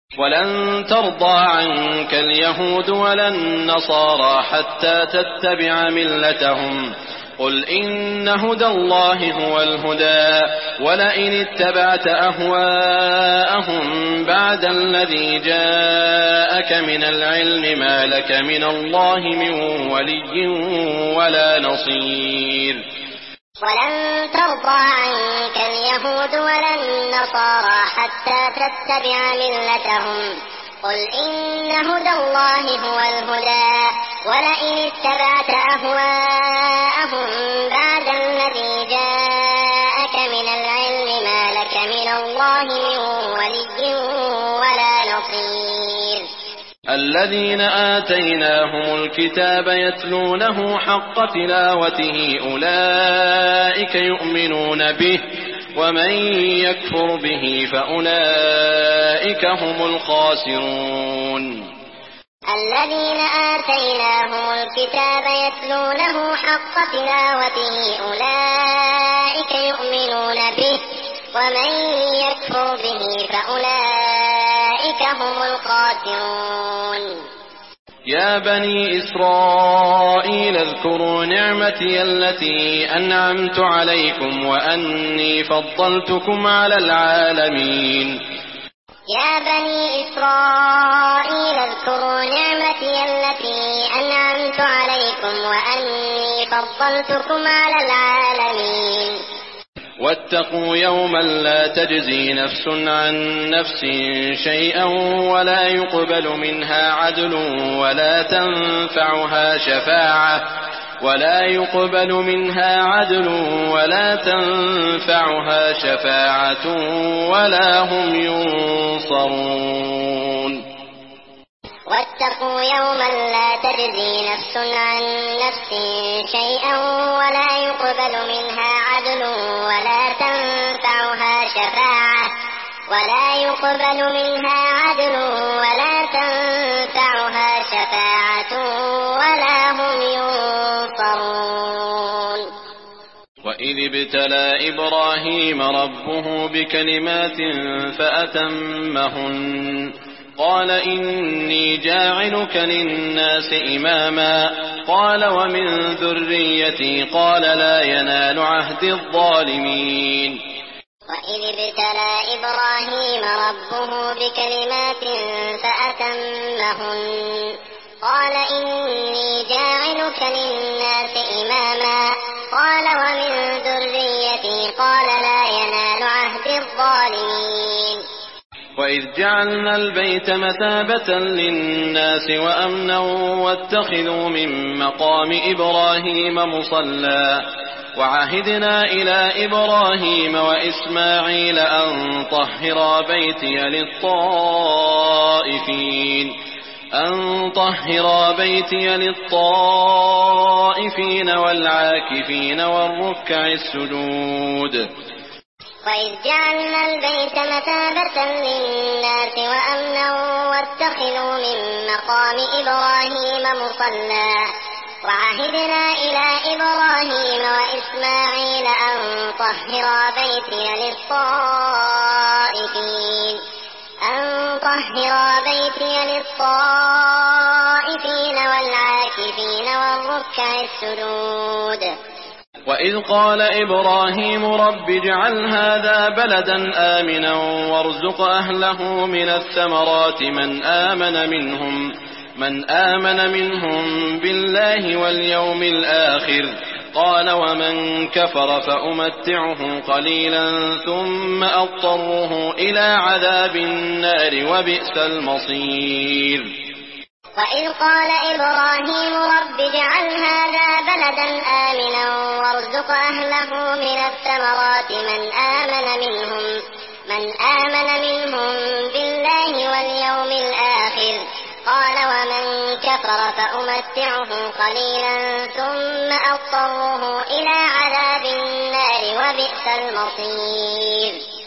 ولن ترضى عنك اليهود ولا النصارى حتى تتبع ملتهم قل إن هدى الله هو الهدى ولئن اتبعت أهواءهم بعد الذي جاءك من العلم ما لك من الله من ولي ولا نصير. ولن ترضى عنك اليهود ولا النصارى حتى تتبع ملتهم قل إن هدى الله هو الهدى ولئن اتبعت أهواءهم بعد الذي جاءك من العلم ما لك من الله من ولي ولا نصير. الذين آتيناهم الكتاب يتلونه حق تلاوته أولئك يؤمنون به ومن يكفر به فأولئك هم الخاسرون. الذين آتيناهم الكتاب يتلونه حق تلاوته أولئك يؤمنون به ومن يكفر به فأولئك هم الخاسرون. يا بني إسرائيل اذكروا نعمتي التي أنعمت عليكم وأني فضلتكم على العالمين. يا بني إسرائيل اذكروا نعمتي التي أنعمت عليكم وأني فضلتكم على العالمين. واتقوا يوما لا تجزي نفس عن نفس شيئا ولا يقبل منها عدل ولا تنفعها شفاعة ولا هم ينصرون. واتقوا يوما لا تجزي نفس عن نفس شيئا ولا يقبل منها عدل ولا تنفعها شفاعة ولا هم ينصرون. وإذ ابتلى إبراهيم ربه بكلمات فأتمهن قال إني جاعلك للناس إماما قال ومن ذريتي قال لا ينال عهد الظالمين. وإذ ابتلى إبراهيم ربه بكلمات فأتمهن قال إني جاعلك للناس إماما قال ومن ذريتي قال لا ينال عهد الظالمين. وإذ جعلنا البيت مثابة للناس وأمنا واتخذوا من مقام إبراهيم مصلى وعهدنا إلى إبراهيم وإسماعيل أن طهرا بيتي للطائفين والعاكفين والركع السجود. وإذ جعلنا البيت مثابة للناس وأمنا واتخذوا من مقام إبراهيم مصلى وعهدنا إلى إبراهيم وإسماعيل أن طهرا بيتي للطائفين والعاكفين والركع السجود. وإذ قال إبراهيم رب اجعل هذا بلدا آمنا وارزق أهله من الثمرات من آمن منهم بالله واليوم الآخر قال ومن كفر فأمتعه قليلا ثم أضطره إلى عذاب النار وبئس المصير. وإذ قال إبراهيم رب اجعل هذا بلدا آمنا وارزق أهله من الثمرات من آمن منهم بالله واليوم الآخر قال ومن كفر فأمتعه قليلا ثم أضطره إلى عذاب النار وبئس المصير.